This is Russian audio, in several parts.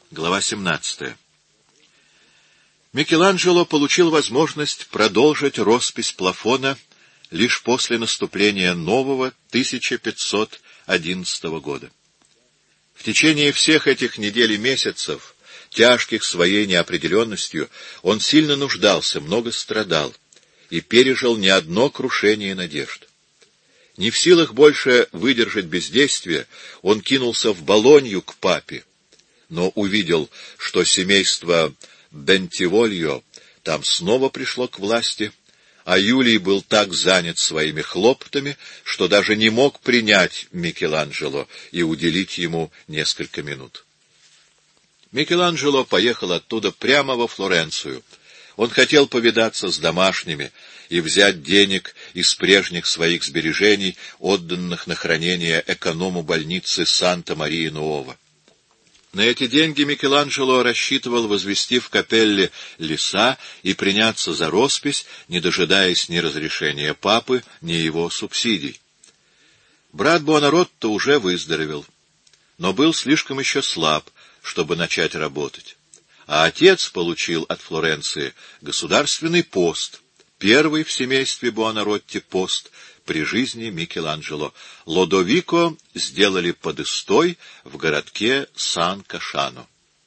Глава 17. Микеланджело получил возможность продолжить роспись плафона лишь после наступления нового 1511 года. В течение всех этих недель и месяцев, тяжких своей неопределенностью, он сильно нуждался, много страдал и пережил не одно крушение надежд. Не в силах больше выдержать бездействие, он кинулся в Болонью к папе, но увидел, что семейство Бентивольо там снова пришло к власти, а Юлий был так занят своими хлопотами, что даже не мог принять Микеланджело и уделить ему несколько минут. Микеланджело поехал оттуда прямо во Флоренцию. Он хотел повидаться с домашними и взять денег из прежних своих сбережений, отданных на хранение эконому больницы Санта-Мария-Нуова. На эти деньги Микеланджело рассчитывал возвести в капелле леса и приняться за роспись, не дожидаясь ни разрешения папы, ни его субсидий. Брат Буонаротто уже выздоровел, но был слишком еще слаб, чтобы начать работать. А отец получил от Флоренции государственный пост, первый в семействе Буонаротти пост при жизни Микеланджело. Лодовико сделали подыстой в городке Сан-Кашано.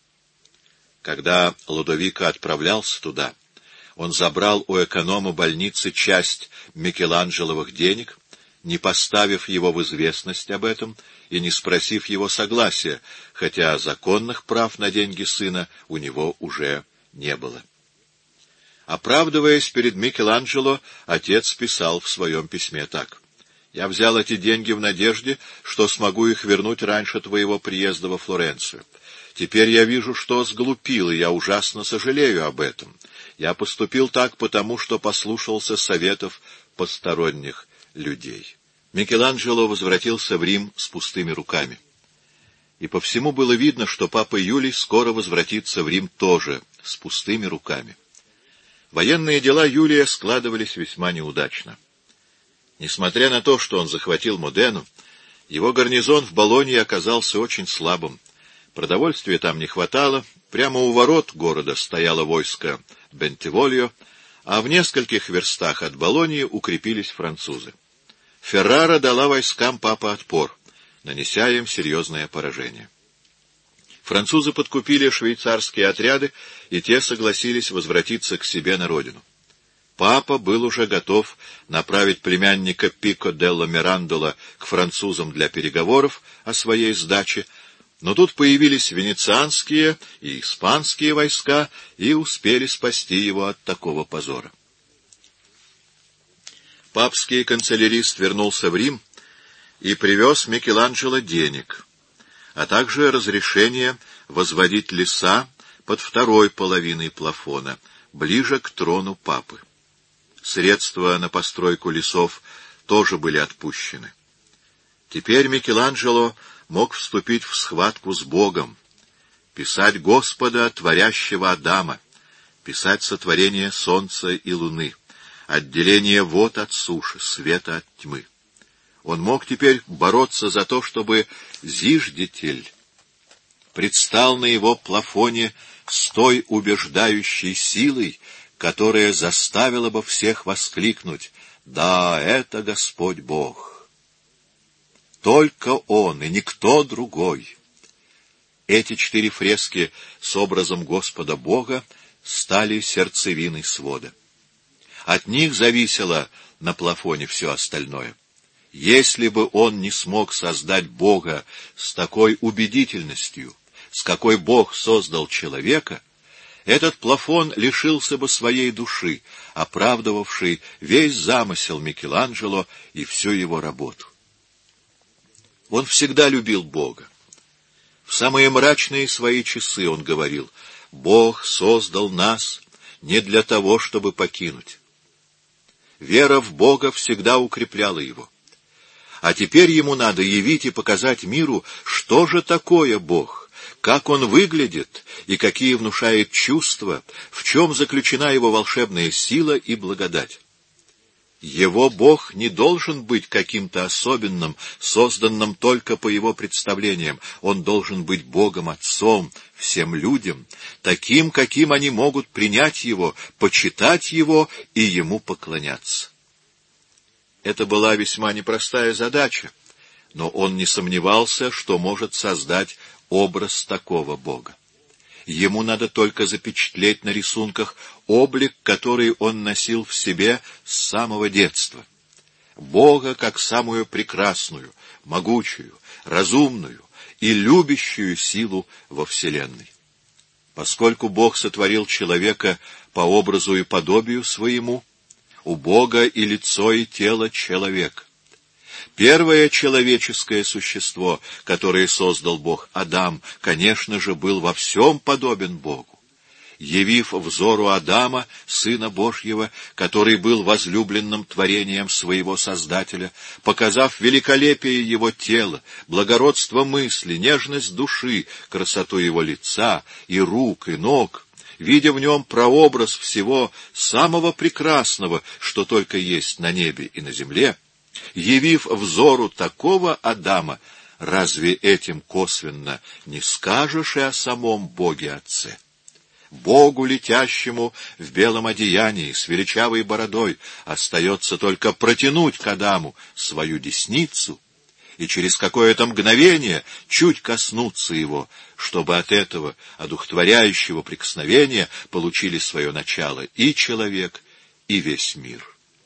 Когда Лодовико отправлялся туда, он забрал у эконома больницы часть Микеланджеловых денег, не поставив его в известность об этом и не спросив его согласия, хотя законных прав на деньги сына у него уже не было. Оправдываясь перед Микеланджело, отец писал в своем письме так: «Я взял эти деньги в надежде, что смогу их вернуть раньше твоего приезда во Флоренцию. Теперь я вижу, что сглупил, и я ужасно сожалею об этом. Я поступил так, потому что послушался советов посторонних людей». Микеланджело возвратился в Рим с пустыми руками. И по всему было видно, что папа Юлий скоро возвратится в Рим тоже с пустыми руками. Военные дела Юлия складывались весьма неудачно. Несмотря на то, что он захватил Модену, его гарнизон в Болонье оказался очень слабым. Продовольствия там не хватало, прямо у ворот города стояло войско Бентивольо, а в нескольких верстах от Болоньи укрепились французы. Феррара дала войскам папы отпор, нанеся им серьезное поражение. Французы подкупили швейцарские отряды, и те согласились возвратиться к себе на родину. Папа был уже готов направить племянника Пико делла Мирандола к французам для переговоров о своей сдаче, но тут появились венецианские и испанские войска и успели спасти его от такого позора. Папский канцелярист вернулся в Рим и привез Микеланджело денег, а также разрешение возводить леса под второй половиной плафона, ближе к трону папы. Средства на постройку лесов тоже были отпущены. Теперь Микеланджело мог вступить в схватку с Богом, писать Господа, творящего Адама, писать сотворение солнца и луны, отделение вод от суши, света от тьмы. Он мог теперь бороться за то, чтобы зиждитель предстал на его плафоне с той убеждающей силой, которая заставила бы всех воскликнуть: «Да, это Господь Бог! Только Он и никто другой!» Эти 4 фрески с образом Господа Бога стали сердцевиной свода. От них зависело на плафоне все остальное. Если бы он не смог создать Бога с такой убедительностью, с какой Бог создал человека, этот плафон лишился бы своей души, оправдывавшей весь замысел Микеланджело и всю его работу. Он всегда любил Бога. В самые мрачные свои часы он говорил: «Бог создал нас не для того, чтобы покинуть». Вера в Бога всегда укрепляла его. А теперь ему надо явить и показать миру, что же такое Бог, как Он выглядит и какие внушает чувства, в чем заключена Его волшебная сила и благодать. Его Бог не должен быть каким-то особенным, созданным только по его представлениям. Он должен быть Богом Отцом всем людям, таким, каким они могут принять Его, почитать Его и Ему поклоняться. Это была весьма непростая задача, но он не сомневался, что может создать образ такого Бога. Ему надо только запечатлеть на рисунках облик, который он носил в себе с самого детства. Бога как самую прекрасную, могучую, разумную и любящую силу во вселенной. Поскольку Бог сотворил человека по образу и подобию своему, у Бога и лицо, и тело человек. Первое человеческое существо, которое создал Бог, Адам, конечно же, был во всем подобен Богу. Явив взору Адама, Сына Божьего, который был возлюбленным творением своего Создателя, показав великолепие его тела, благородство мысли, нежность души, красоту его лица и рук, и ног, видя в нем прообраз всего самого прекрасного, что только есть на небе и на земле, явив взору такого Адама, разве этим косвенно не скажешь и о самом Боге Отце? Богу, летящему в белом одеянии, с величавой бородой, остается только протянуть к Адаму свою десницу и через какое-то мгновение чуть коснуться его, чтобы от этого одухотворяющего прикосновения получили свое начало и человек, и весь мир.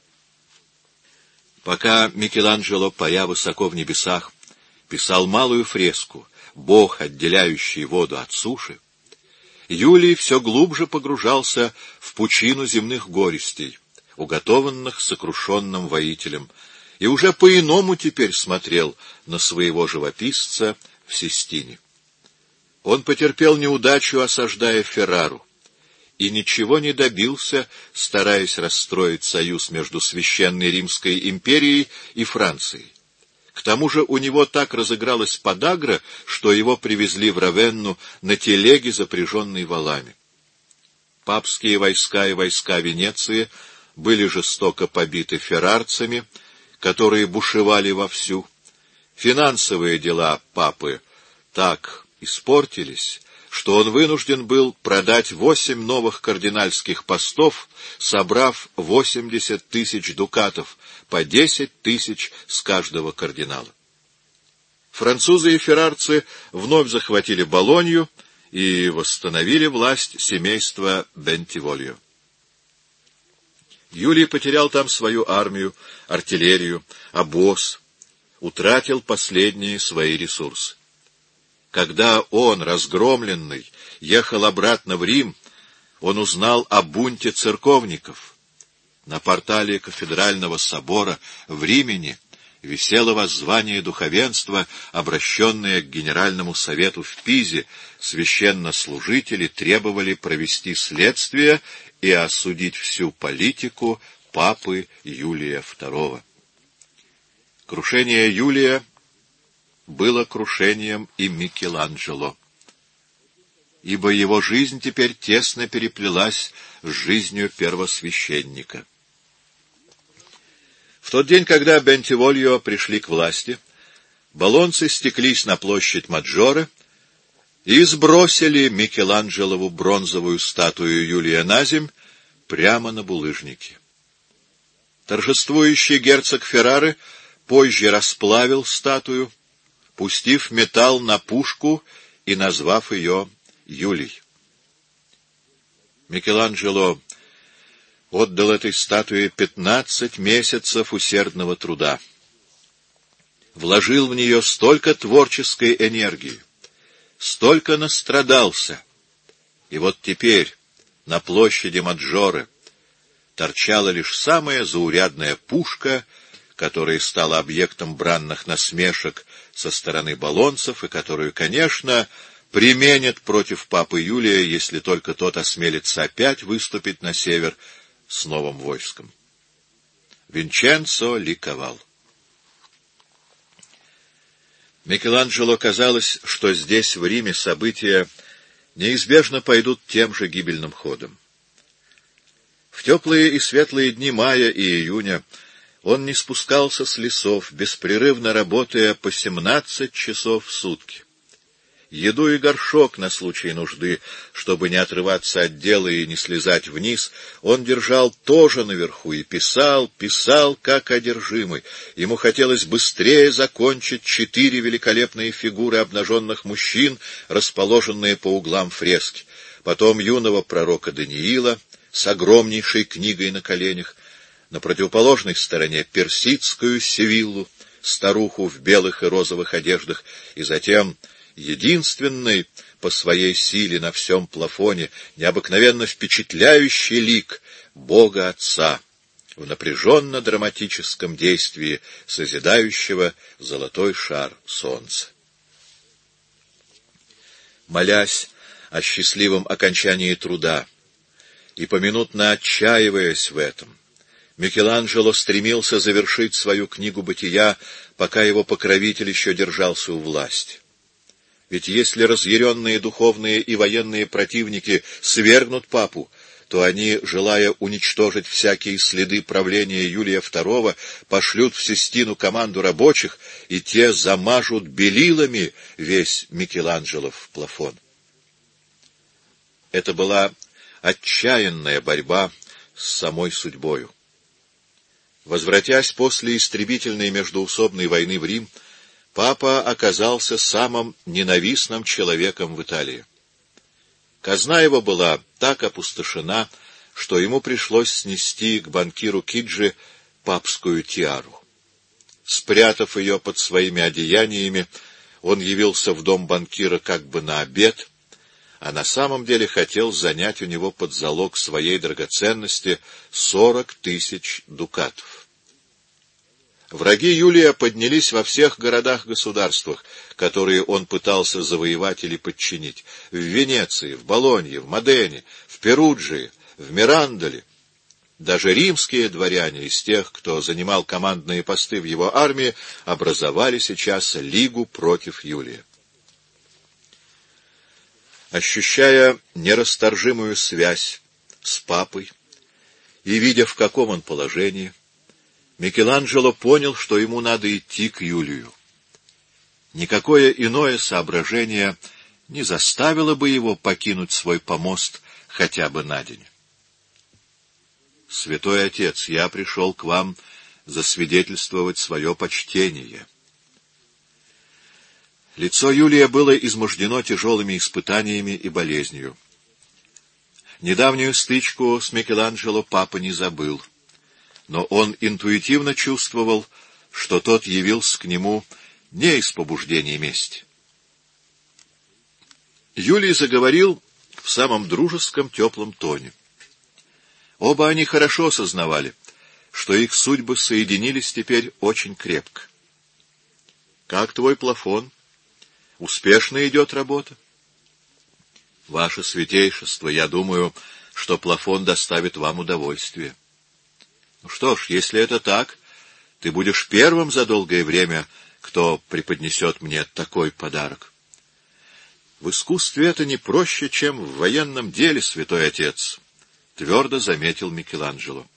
Пока Микеланджело, паря высоко в небесах, писал малую фреску «Бог, отделяющий воду от суши», Юлий все глубже погружался в пучину земных горестей, уготованных сокрушенным воителем, и уже по-иному теперь смотрел на своего живописца в Систине. Он потерпел неудачу, осаждая Феррару, и ничего не добился, стараясь расстроить союз между Священной Римской империей и Францией. К тому же у него так разыгралась подагра, что его привезли в Равенну на телеге, запряженной валами. Папские войска и войска Венеции были жестоко побиты феррарцами, которые бушевали вовсю. Финансовые дела папы так испортились, что он вынужден был продать 8 новых кардинальских постов, собрав 80 тысяч дукатов, по 10 тысяч с каждого кардинала. Французы и феррарцы вновь захватили Болонью и восстановили власть семейства Бентивольо. Юлий потерял там свою армию, артиллерию, обоз, утратил последние свои ресурсы. Когда он, разгромленный, ехал обратно в Рим, он узнал о бунте церковников. На портале кафедрального собора в Римени висело воззвание духовенства, обращенное к Генеральному совету в Пизе. Священнослужители требовали провести следствие и осудить всю политику папы Юлия II. Крушение Юлия было крушением и Микеланджело, ибо его жизнь теперь тесно переплелась с жизнью первосвященника. В тот день, когда Бентивольо пришли к власти, болонцы стеклись на площадь Маджоре и сбросили Микеланджелову бронзовую статую Юлия на земь прямо на булыжники. Торжествующий герцог Феррары позже расплавил статую, пустив металл на пушку и назвав ее Юлий. Микеланджело отдал этой статуе 15 месяцев усердного труда. Вложил в нее столько творческой энергии, столько настрадался. И вот теперь на площади Маджоре торчала лишь самая заурядная пушка, которая стала объектом бранных насмешек со стороны болонцев и которую, конечно, применят против папы Юлия, если только тот осмелится опять выступить на север с новым войском. Винченцо ликовал. Микеланджело казалось, что здесь, в Риме, события неизбежно пойдут тем же гибельным ходом. В теплые и светлые дни мая и июня Он не спускался с лесов, беспрерывно работая по 17 часов в сутки. Еду и горшок на случай нужды, чтобы не отрываться от дела и не слезать вниз, он держал тоже наверху и писал, как одержимый. Ему хотелось быстрее закончить 4 великолепные фигуры обнаженных мужчин, расположенные по углам фрески, потом юного пророка Даниила с огромнейшей книгой на коленях, на противоположной стороне персидскую Севиллу, старуху в белых и розовых одеждах, и затем единственный по своей силе на всем плафоне, необыкновенно впечатляющий лик Бога Отца в напряженно-драматическом действии созидающего золотой шар солнца. Молясь о счастливом окончании труда и поминутно отчаиваясь в этом, Микеланджело стремился завершить свою книгу «Бытия», пока его покровитель еще держался у власти. Ведь если разъяренные духовные и военные противники свергнут папу, то они, желая уничтожить всякие следы правления Юлия II, пошлют в Систину команду рабочих, и те замажут белилами весь Микеланджелов плафон. Это была отчаянная борьба с самой судьбою. Возвратясь после истребительной междоусобной войны в Рим, папа оказался самым ненавистным человеком в Италии. Казна его была так опустошена, что ему пришлось снести к банкиру Киджи папскую тиару. Спрятав ее под своими одеяниями, он явился в дом банкира как бы на обед, а на самом деле хотел занять у него под залог своей драгоценности 40 000 дукатов. Враги Юлия поднялись во всех городах-государствах, которые он пытался завоевать или подчинить: в Венеции, в Болонье, в Модене, в Перуджии, в Мирандоле. Даже римские дворяне из тех, кто занимал командные посты в его армии, образовали сейчас лигу против Юлия. Ощущая нерасторжимую связь с папой и видя, в каком он положении, Микеланджело понял, что ему надо идти к Юлию. Никакое иное соображение не заставило бы его покинуть свой помост хотя бы на день. «Святой Отец, я пришел к вам засвидетельствовать свое почтение». Лицо Юлия было измождено тяжелыми испытаниями и болезнью. Недавнюю стычку с Микеланджело папа не забыл, но он интуитивно чувствовал, что тот явился к нему не из побуждения мести. Юлий заговорил в самом дружеском, теплом тоне. Оба они хорошо сознавали, что их судьбы соединились теперь очень крепко. — Как твой плафон? Успешно идет работа? — Ваше святейшество, я думаю, что плафон доставит вам удовольствие. Ну что ж, если это так, ты будешь первым за долгое время, кто преподнесет мне такой подарок. В искусстве это не проще, чем в военном деле, святой отец, — твердо заметил Микеланджело.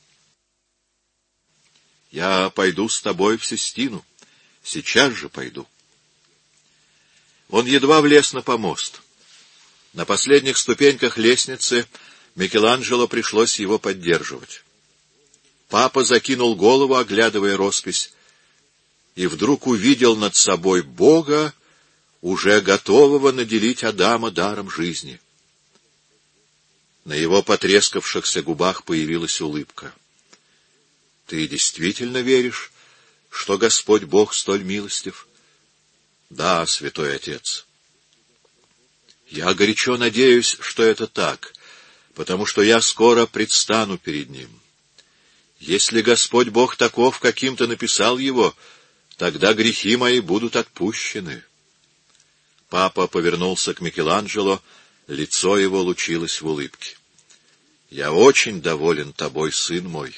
Я пойду с тобой в Систину, сейчас же пойду. Он едва влез на помост. На последних ступеньках лестницы Микеланджело пришлось его поддерживать. Папа закинул голову, оглядывая роспись, и вдруг увидел над собой Бога, уже готового наделить Адама даром жизни. На его потрескавшихся губах появилась улыбка. — Ты действительно веришь, что Господь Бог столь милостив? — Да, святой отец. — Я горячо надеюсь, что это так, потому что я скоро предстану перед Ним. Если Господь Бог таков, каким ты написал его, тогда грехи мои будут отпущены. Папа повернулся к Микеланджело, лицо его лучилось в улыбке. — Я очень доволен тобой, сын мой.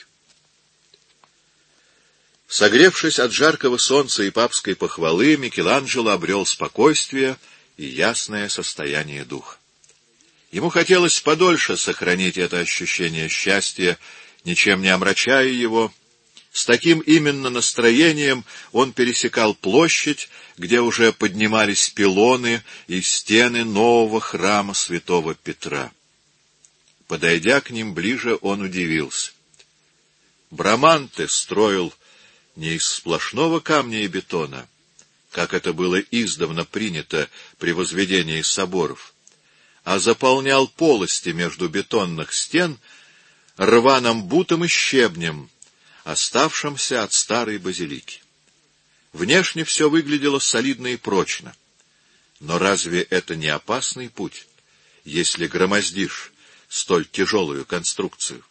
Согревшись от жаркого солнца и папской похвалы, Микеланджело обрел спокойствие и ясное состояние духа. Ему хотелось подольше сохранить это ощущение счастья, ничем не омрачая его, С таким именно настроением он пересекал площадь, где уже поднимались пилоны и стены нового храма святого Петра. Подойдя к ним ближе, он удивился. Браманте строил не из сплошного камня и бетона, как это было издавна принято при возведении соборов, а заполнял полости между бетонных стен рваным бутом и щебнем, оставшимся от старой базилики. Внешне все выглядело солидно и прочно. Но разве это не опасный путь, если громоздишь столь тяжелую конструкцию?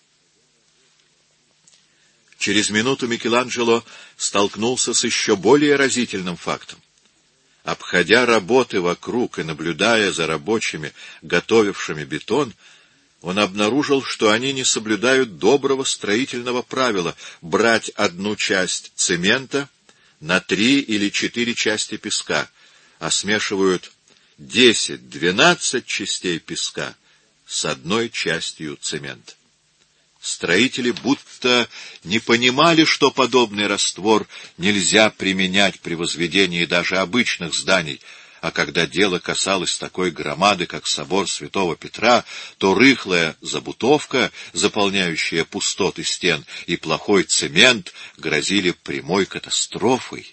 Через минуту Микеланджело столкнулся с еще более разительным фактом. Обходя работы вокруг и наблюдая за рабочими, готовившими бетон, он обнаружил, что они не соблюдают доброго строительного правила брать одну часть цемента на 3 или 4 части песка, а смешивают 10-12 частей песка с одной частью цемента. Строители будто не понимали, что подобный раствор нельзя применять при возведении даже обычных зданий, а когда дело касалось такой громады, как собор святого Петра, то рыхлая забутовка, заполняющая пустоты стен, и плохой цемент грозили прямой катастрофой.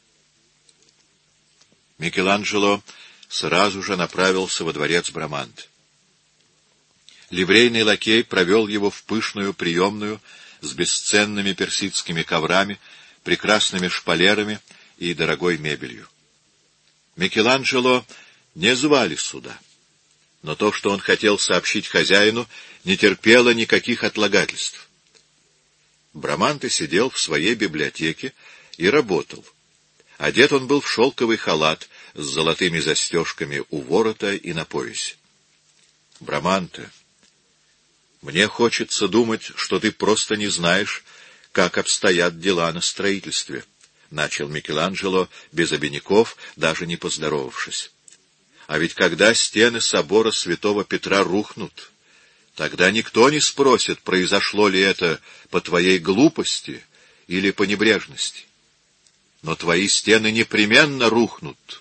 Микеланджело сразу же направился во дворец Браманте. Ливрейный лакей провел его в пышную приемную с бесценными персидскими коврами, прекрасными шпалерами и дорогой мебелью. Микеланджело не звали сюда, но то, что он хотел сообщить хозяину, не терпело никаких отлагательств. Браманте сидел в своей библиотеке и работал. Одет он был в шелковый халат с золотыми застежками у ворота и на поясе. — Браманте, мне хочется думать, что ты просто не знаешь, как обстоят дела на строительстве, — начал Микеланджело без обиняков, даже не поздоровавшись. А ведь когда стены собора святого Петра рухнут, тогда никто не спросит, произошло ли это по твоей глупости или по небрежности. Но твои стены непременно рухнут.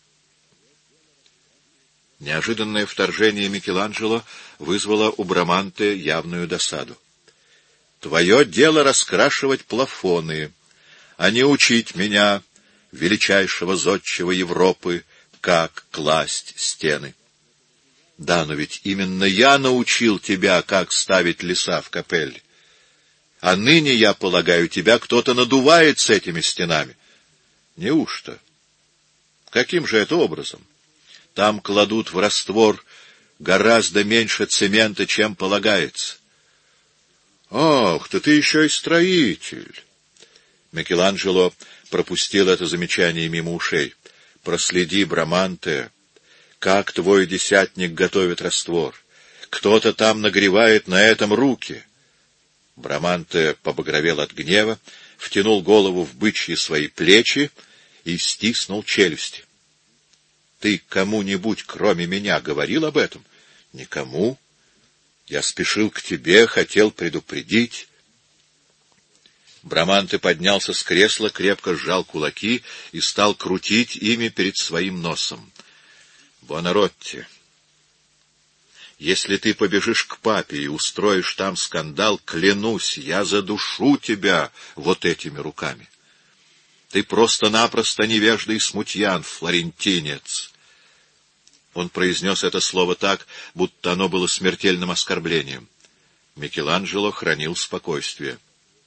Неожиданное вторжение Микеланджело вызвало у Браманте явную досаду. Твое дело раскрашивать плафоны, а не учить меня, величайшего зодчего Европы, как класть стены. Да, но ведь именно я научил тебя, как ставить леса в капелле. А ныне, я полагаю, тебя кто-то надувает с этими стенами. Неужто? Каким же это образом? Там кладут в раствор гораздо меньше цемента, чем полагается. Ах, да ты еще и строитель! Микеланджело пропустил это замечание мимо ушей. Проследи, Браманте, как твой десятник готовит раствор. Кто-то там нагревает на этом руки. Браманте побагровел от гнева, втянул голову в бычьи свои плечи и стиснул челюсти. Ты кому-нибудь, кроме меня, говорил об этом? Никому. Я спешил к тебе, хотел предупредить. Браманте поднялся с кресла, крепко сжал кулаки и стал крутить ими перед своим носом. Буонаротти, если ты побежишь к папе и устроишь там скандал, клянусь, я задушу тебя вот этими руками. Ты просто-напросто невежда и смутьян, флорентинец. Он произнес это слово так, будто оно было смертельным оскорблением. Микеланджело хранил спокойствие.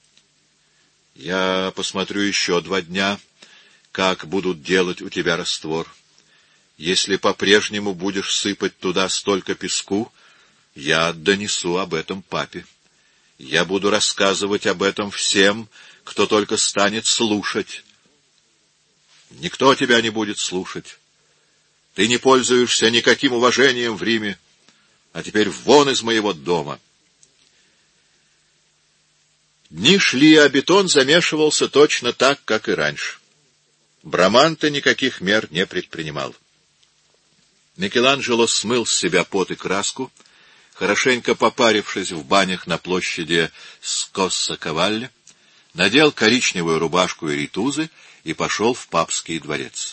Я посмотрю еще 2 дня, как будут делать у тебя раствор. Если по-прежнему будешь сыпать туда столько песку, я донесу об этом папе. Я буду рассказывать об этом всем, кто только станет слушать. Никто тебя не будет слушать. Ты не пользуешься никаким уважением в Риме, а теперь вон из моего дома. Дни шли, а бетон замешивался точно так, как и раньше. Браманте никаких мер не предпринимал. Микеланджело смыл с себя пот и краску, хорошенько попарившись в банях на площади Скосса-Кавалле, надел коричневую рубашку и ритузы и пошел в папский дворец.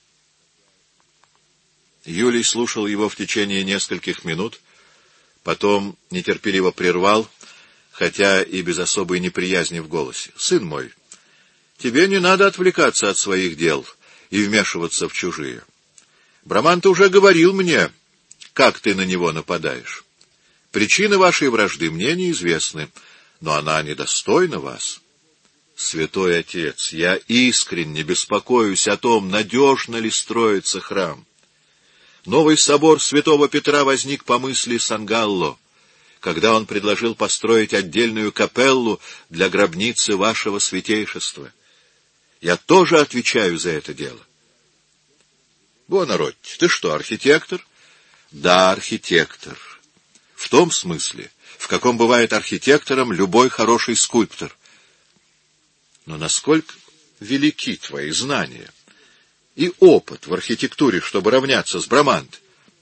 Юлий слушал его в течение нескольких минут, потом нетерпеливо прервал, хотя и без особой неприязни в голосе. — Сын мой, тебе не надо отвлекаться от своих дел и вмешиваться в чужие. Браманта уже говорил мне, как ты на него нападаешь. Причины вашей вражды мне неизвестны, но она недостойна вас. Святой Отец, я искренне беспокоюсь о том, надежно ли строится храм. Новый собор святого Петра возник по мысли Сангалло, когда он предложил построить отдельную капеллу для гробницы вашего святейшества. Я тоже отвечаю за это дело. Буонаротти, ты что, архитектор? Да, архитектор. В том смысле, в каком бывает архитектором любой хороший скульптор. Но насколько велики твои знания и опыт в архитектуре, чтобы равняться с Брамант?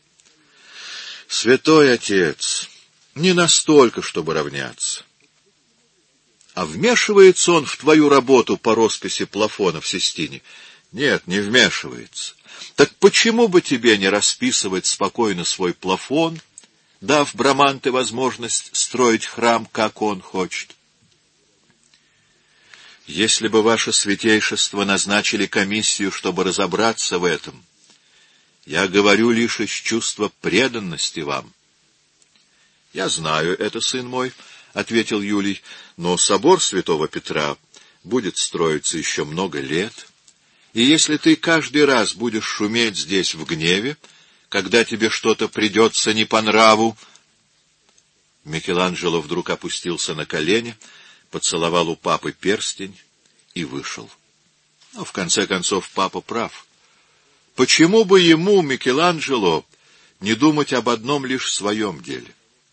Святой Отец, не настолько, чтобы равняться. А вмешивается он в твою работу по росписи плафона в Систине? Нет, не вмешивается. Так почему бы тебе не расписывать спокойно свой плафон, дав Браманте возможность строить храм, как он хочет? Если бы ваше святейшество назначили комиссию, чтобы разобраться в этом, я говорю лишь из чувства преданности вам. — Я знаю это, сын мой, — ответил Юлий, — но собор святого Петра будет строиться еще много лет, и если ты каждый раз будешь шуметь здесь в гневе, когда тебе что-то придется не по нраву... Микеланджело вдруг опустился на колени, поцеловал у папы перстень и вышел. Но, в конце концов, папа прав. Почему бы ему, Микеланджело, не думать об одном лишь своем деле?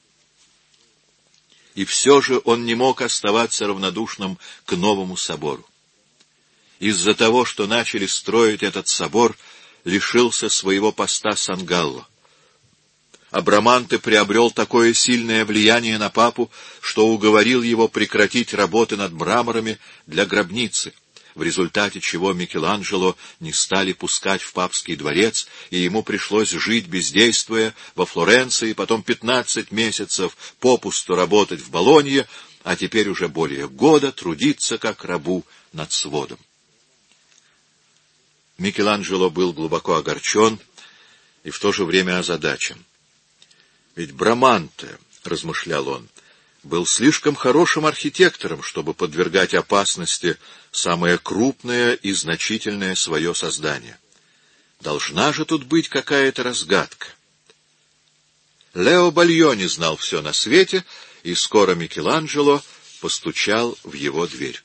И все же он не мог оставаться равнодушным к новому собору. Из-за того, что начали строить этот собор, лишился своего поста Сангалло. А Браманте приобрел такое сильное влияние на папу, что уговорил его прекратить работы над мраморами для гробницы, в результате чего Микеланджело не стали пускать в папский дворец, и ему пришлось жить, бездействуя, во Флоренции, потом 15 месяцев попусту работать в Болонье, а теперь уже более года трудиться как рабу над сводом. Микеланджело был глубоко огорчен и в то же время озадачен. Ведь Браманте, размышлял он, был слишком хорошим архитектором, чтобы подвергать опасности самое крупное и значительное свое создание. Должна же тут быть какая-то разгадка. Лео Бальони знал все на свете, и скоро Микеланджело постучал в его дверь.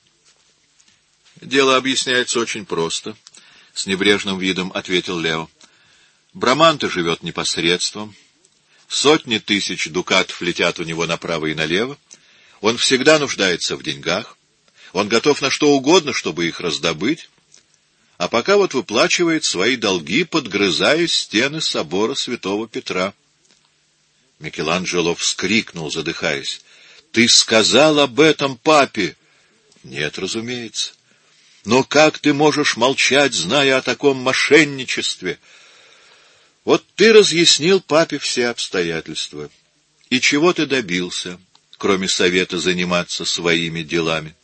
«Дело объясняется очень просто», — с небрежным видом ответил Лео. «Браманте живет непосредством. Сотни тысяч дукатов летят у него направо и налево. Он всегда нуждается в деньгах. Он готов на что угодно, чтобы их раздобыть. А пока вот выплачивает свои долги, подгрызая стены собора святого Петра». Микеланджело вскрикнул, задыхаясь. «Ты сказал об этом папе?» «Нет, разумеется. Но как ты можешь молчать, зная о таком мошенничестве?» «Вот ты разъяснил папе все обстоятельства. И чего ты добился, кроме совета заниматься своими делами?»